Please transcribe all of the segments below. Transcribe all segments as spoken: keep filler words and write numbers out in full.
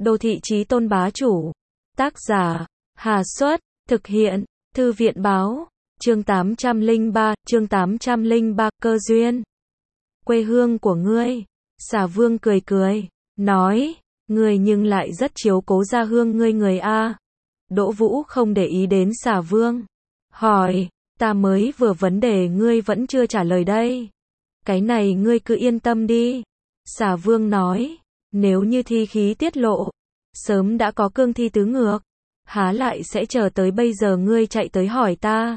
Đô thị chí tôn bá chủ. Tác giả, Hà Xuất, thực hiện, Thư viện báo, chương tám trăm lẻ ba, chương tám trăm lẻ ba, cơ duyên. Quê hương của ngươi. Xà Vương cười cười, nói, ngươi nhưng lại rất chiếu cố gia hương ngươi người a. Đỗ Vũ không để ý đến Xà Vương, hỏi, ta mới vừa vấn đề ngươi vẫn chưa trả lời đây. Cái này ngươi cứ yên tâm đi. Xà Vương nói, nếu như thi khí tiết lộ, sớm đã có cương thi tứ ngược, há lại sẽ chờ tới bây giờ ngươi chạy tới hỏi ta.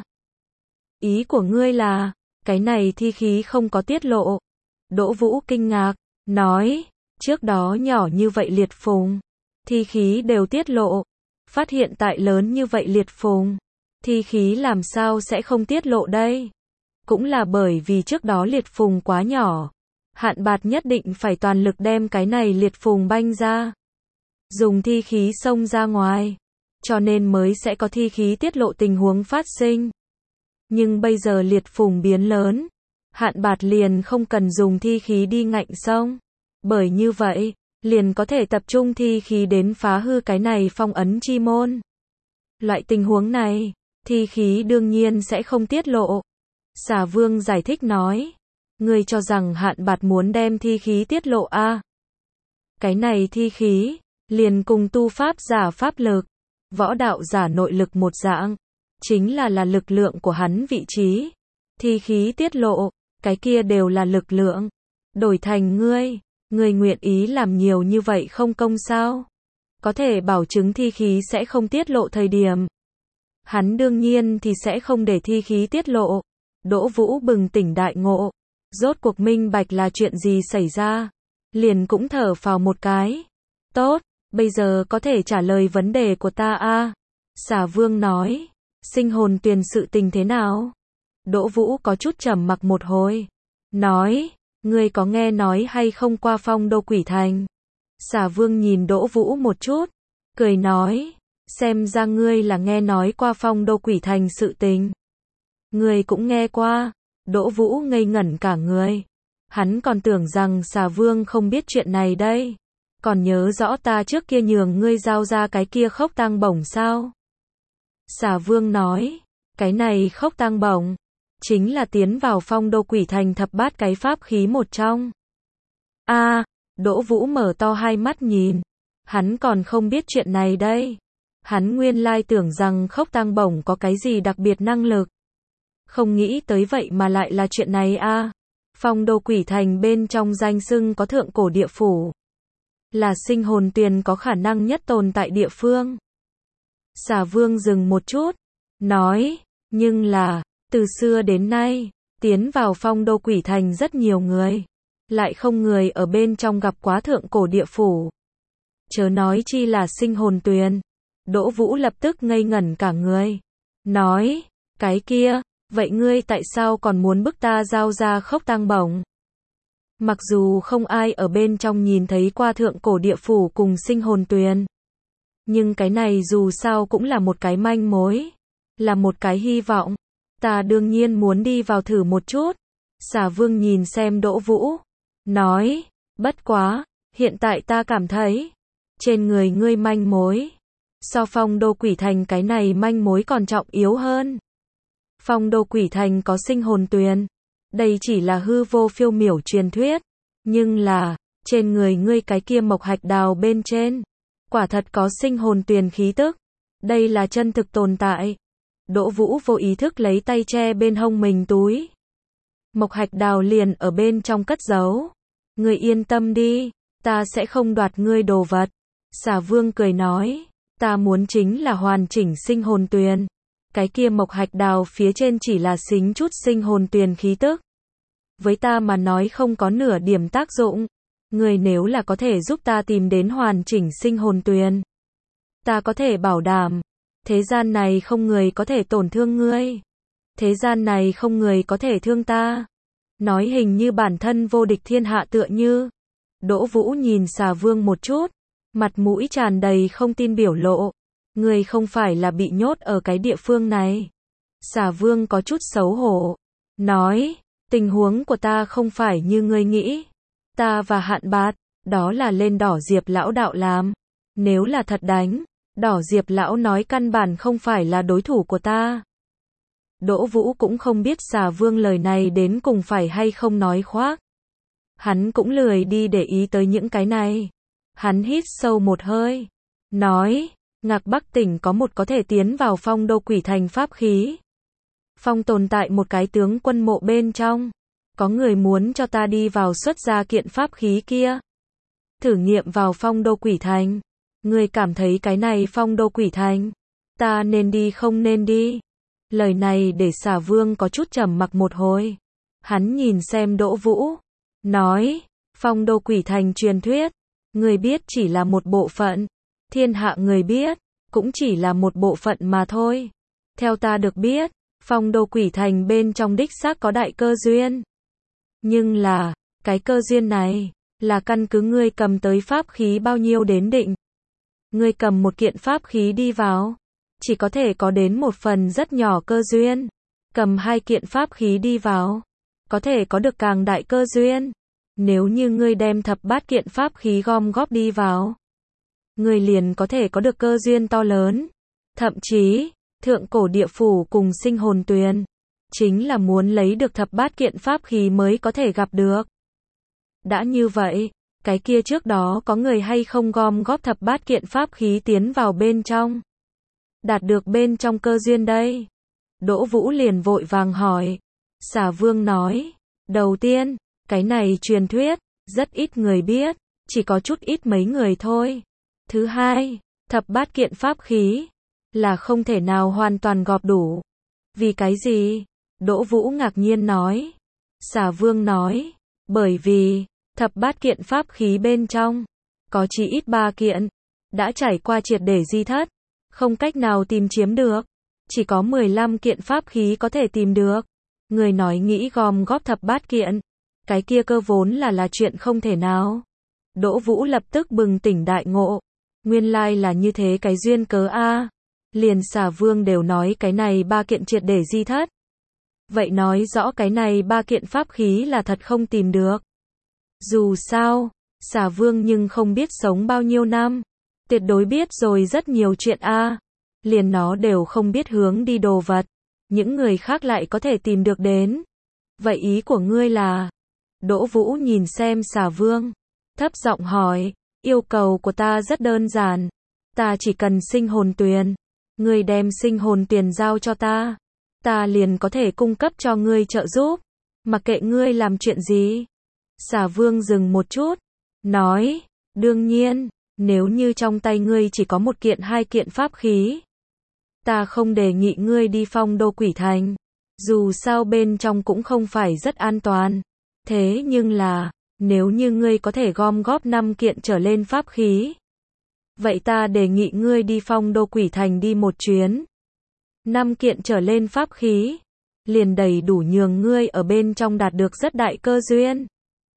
Ý của ngươi là, cái này thi khí không có tiết lộ. Đỗ Vũ kinh ngạc, nói, trước đó nhỏ như vậy liệt phùng, thi khí đều tiết lộ, phát hiện tại lớn như vậy liệt phùng, thi khí làm sao sẽ không tiết lộ đây? Cũng là bởi vì trước đó liệt phùng quá nhỏ, Hạn Bạt nhất định phải toàn lực đem cái này liệt phùng banh ra, dùng thi khí xông ra ngoài, cho nên mới sẽ có thi khí tiết lộ tình huống phát sinh. Nhưng bây giờ liệt phùng biến lớn, Hạn Bạt liền không cần dùng thi khí đi ngạnh xông, bởi như vậy, liền có thể tập trung thi khí đến phá hư cái này phong ấn chi môn. Loại tình huống này, thi khí đương nhiên sẽ không tiết lộ. Xà Vương giải thích nói, ngươi cho rằng Hạn Bạt muốn đem thi khí tiết lộ a? À? Cái này thi khí, liền cùng tu pháp giả pháp lực, võ đạo giả nội lực một dạng, chính là là lực lượng của hắn vị trí. Thi khí tiết lộ, cái kia đều là lực lượng. Đổi thành ngươi, ngươi nguyện ý làm nhiều như vậy không công sao? Có thể bảo chứng thi khí sẽ không tiết lộ thời điểm. Hắn đương nhiên thì sẽ không để thi khí tiết lộ. Đỗ Vũ bừng tỉnh đại ngộ, rốt cuộc minh bạch là chuyện gì xảy ra, liền cũng thở phào một cái. Tốt, bây giờ có thể trả lời vấn đề của ta a. À? Xà Vương nói, sinh hồn tuyền sự tình thế nào? Đỗ Vũ có chút trầm mặc một hồi, nói, ngươi có nghe nói hay không qua Phong Đô Quỷ Thành? Xà Vương nhìn Đỗ Vũ một chút, cười nói, xem ra ngươi là nghe nói qua Phong Đô Quỷ Thành sự tình. Ngươi cũng nghe qua. Đỗ Vũ ngây ngẩn cả người. Hắn còn tưởng rằng Xà Vương không biết chuyện này đây. Còn nhớ rõ ta trước kia nhường ngươi giao ra cái kia khốc tang bổng sao? Xà Vương nói, cái này khốc tang bổng, chính là tiến vào Phong Đô Quỷ Thành thập bát cái pháp khí một trong. A, à, Đỗ Vũ mở to hai mắt nhìn. Hắn còn không biết chuyện này đây. Hắn nguyên lai tưởng rằng khốc tang bổng có cái gì đặc biệt năng lực. Không nghĩ tới vậy mà lại là chuyện này a. À. Phong Đô Quỷ Thành bên trong danh xưng có thượng cổ địa phủ, là sinh hồn tuyền có khả năng nhất tồn tại địa phương. Xà Vương dừng một chút, nói, nhưng là, từ xưa đến nay, tiến vào Phong Đô Quỷ Thành rất nhiều người, lại không người ở bên trong gặp quá thượng cổ địa phủ. Chớ nói chi là sinh hồn tuyền. Đỗ Vũ lập tức ngây ngẩn cả người, nói, cái kia, vậy ngươi tại sao còn muốn bức ta giao ra khốc tang bổng? Mặc dù không ai ở bên trong nhìn thấy qua thượng cổ địa phủ cùng sinh hồn tuyền, nhưng cái này dù sao cũng là một cái manh mối, là một cái hy vọng. Ta đương nhiên muốn đi vào thử một chút. Xà Vương nhìn xem Đỗ Vũ, nói, bất quá, hiện tại ta cảm thấy, trên người ngươi manh mối, so Phong Đô Quỷ Thành cái này manh mối còn trọng yếu hơn. Phong Đô Quỷ Thành có sinh hồn tuyền, đây chỉ là hư vô phiêu miểu truyền thuyết, nhưng là, trên người ngươi cái kia mộc hạch đào bên trên, quả thật có sinh hồn tuyền khí tức, đây là chân thực tồn tại. Đỗ Vũ vô ý thức lấy tay che bên hông mình túi. Mộc hạch đào liền ở bên trong cất giấu. Ngươi yên tâm đi, ta sẽ không đoạt ngươi đồ vật. Xà Vương cười nói, ta muốn chính là hoàn chỉnh sinh hồn tuyền. Cái kia mộc hạch đào phía trên chỉ là xính chút sinh hồn tuyền khí tức. Với ta mà nói không có nửa điểm tác dụng. Ngươi nếu là có thể giúp ta tìm đến hoàn chỉnh sinh hồn tuyền, ta có thể bảo đảm, thế gian này không người có thể tổn thương ngươi. Thế gian này không người có thể thương ta. Nói hình như bản thân vô địch thiên hạ tựa như. Đỗ Vũ nhìn Xà Vương một chút, mặt mũi tràn đầy không tin biểu lộ. Ngươi không phải là bị nhốt ở cái địa phương này. Xà Vương có chút xấu hổ, nói, tình huống của ta không phải như ngươi nghĩ. Ta và Hạn Bạt, đó là lên đỏ Diệp lão đạo làm. Nếu là thật đánh, đỏ Diệp lão nói căn bản không phải là đối thủ của ta. Đỗ Vũ cũng không biết xà vương lời này đến cùng phải hay không nói khoác. Hắn cũng lười đi để ý tới những cái này. Hắn hít sâu một hơi. Nói, Ngạc Bắc tỉnh có một có thể tiến vào Phong Đô Quỷ Thành pháp khí. Phong tồn tại một cái tướng quân mộ bên trong. Có người muốn cho ta đi vào xuất ra kiện pháp khí kia. Thử nghiệm vào Phong Đô Quỷ Thành. Người cảm thấy cái này Phong Đô Quỷ Thành, ta nên đi không nên đi? Lời này để xà vương có chút trầm mặc một hồi. Hắn nhìn xem Đỗ Vũ. Nói, Phong Đô Quỷ Thành truyền thuyết. Người biết chỉ là một bộ phận. Thiên hạ người biết, cũng chỉ là một bộ phận mà thôi. Theo ta được biết, Phong Đô Quỷ Thành bên trong đích xác có đại cơ duyên. Nhưng là, cái cơ duyên này, là căn cứ ngươi cầm tới pháp khí bao nhiêu đến định. Ngươi cầm một kiện pháp khí đi vào, chỉ có thể có đến một phần rất nhỏ cơ duyên. Cầm hai kiện pháp khí đi vào, có thể có được càng đại cơ duyên. Nếu như ngươi đem thập bát kiện pháp khí gom góp đi vào, ngươi liền có thể có được cơ duyên to lớn. Thậm chí, thượng cổ địa phủ cùng sinh hồn tuyền, chính là muốn lấy được thập bát kiện pháp khí mới có thể gặp được. Đã như vậy, cái kia trước đó có người hay không gom góp thập bát kiện pháp khí tiến vào bên trong, đạt được bên trong cơ duyên đây? Đỗ Vũ liền vội vàng hỏi. Xà vương nói, đầu tiên, cái này truyền thuyết, rất ít người biết, chỉ có chút ít mấy người thôi. Thứ hai, thập bát kiện pháp khí, là không thể nào hoàn toàn gọp đủ. Vì cái gì? Đỗ Vũ ngạc nhiên nói. Xà vương nói, bởi vì, thập bát kiện pháp khí bên trong, có chỉ ít ba kiện, đã trải qua triệt để di thất, không cách nào tìm chiếm được. Chỉ có mười lăm kiện pháp khí có thể tìm được. Người nói nghĩ gom góp thập bát kiện, cái kia cơ vốn là là chuyện không thể nào. Đỗ Vũ lập tức bừng tỉnh đại ngộ. Nguyên lai là như thế cái duyên cớ a. Liền xà vương đều nói cái này ba kiện triệt để di thất. Vậy nói rõ cái này ba kiện pháp khí là thật không tìm được. Dù sao, xà vương nhưng không biết sống bao nhiêu năm. Tuyệt đối biết rồi rất nhiều chuyện a. Liền nó đều không biết hướng đi đồ vật. Những người khác lại có thể tìm được đến. Vậy ý của ngươi là? Đỗ Vũ nhìn xem xà vương, thấp giọng hỏi, yêu cầu của ta rất đơn giản. Ta chỉ cần sinh hồn tuyền. Ngươi đem sinh hồn tuyền giao cho ta, ta liền có thể cung cấp cho ngươi trợ giúp. Mặc kệ ngươi làm chuyện gì. Xà vương dừng một chút, nói, đương nhiên, nếu như trong tay ngươi chỉ có một kiện hai kiện pháp khí, ta không đề nghị ngươi đi Phong Đô Quỷ Thành. Dù sao bên trong cũng không phải rất an toàn. Thế nhưng là, nếu như ngươi có thể gom góp năm kiện trở lên pháp khí, vậy ta đề nghị ngươi đi Phong Đô Quỷ Thành đi một chuyến. Năm kiện trở lên pháp khí, liền đầy đủ nhường ngươi ở bên trong đạt được rất đại cơ duyên.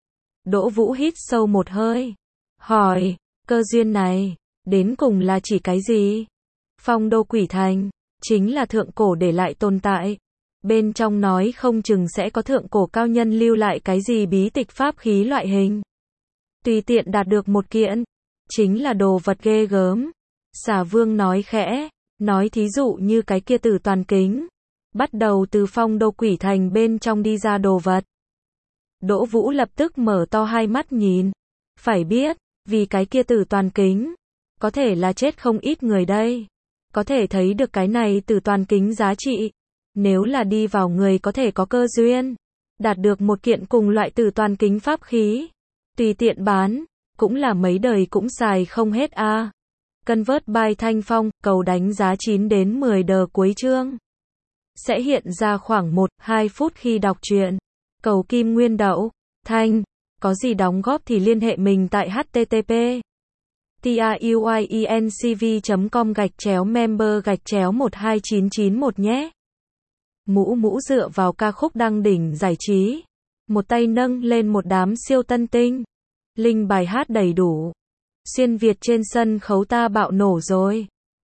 Đỗ Vũ hít sâu một hơi, hỏi, cơ duyên này, đến cùng là chỉ cái gì? Phong Đô Quỷ Thành, chính là thượng cổ để lại tồn tại. Bên trong nói không chừng sẽ có thượng cổ cao nhân lưu lại cái gì bí tịch pháp khí loại hình. Tùy tiện đạt được một kiện, chính là đồ vật ghê gớm. Xà vương nói khẽ, nói thí dụ như cái kia Tử Toàn Kính, bắt đầu từ Phong Đô Quỷ Thành bên trong đi ra đồ vật. Đỗ Vũ lập tức mở to hai mắt nhìn. Phải biết, vì cái kia Tử Toàn Kính, có thể là chết không ít người đây. Có thể thấy được cái này Tử Toàn Kính giá trị. Nếu là đi vào người có thể có cơ duyên, đạt được một kiện cùng loại Tử Toàn Kính pháp khí, tùy tiện bán, cũng là mấy đời cũng xài không hết a. À. Convert by Thanh Phong, cầu đánh giá chín đến mười đờ cuối chương. Sẽ hiện ra khoảng một đến hai phút khi đọc truyện. Cầu Kim Nguyên Đậu, Thanh, có gì đóng góp thì liên hệ mình tại http truyencv chấm com gạch chéo member gạch chéo một hai chín chín một nhé. Mũ mũ dựa vào ca khúc đăng đỉnh giải trí. Một tay nâng lên một đám siêu tân tinh. Linh bài hát đầy đủ. Xuyên Việt trên sân khấu ta bạo nổ rồi.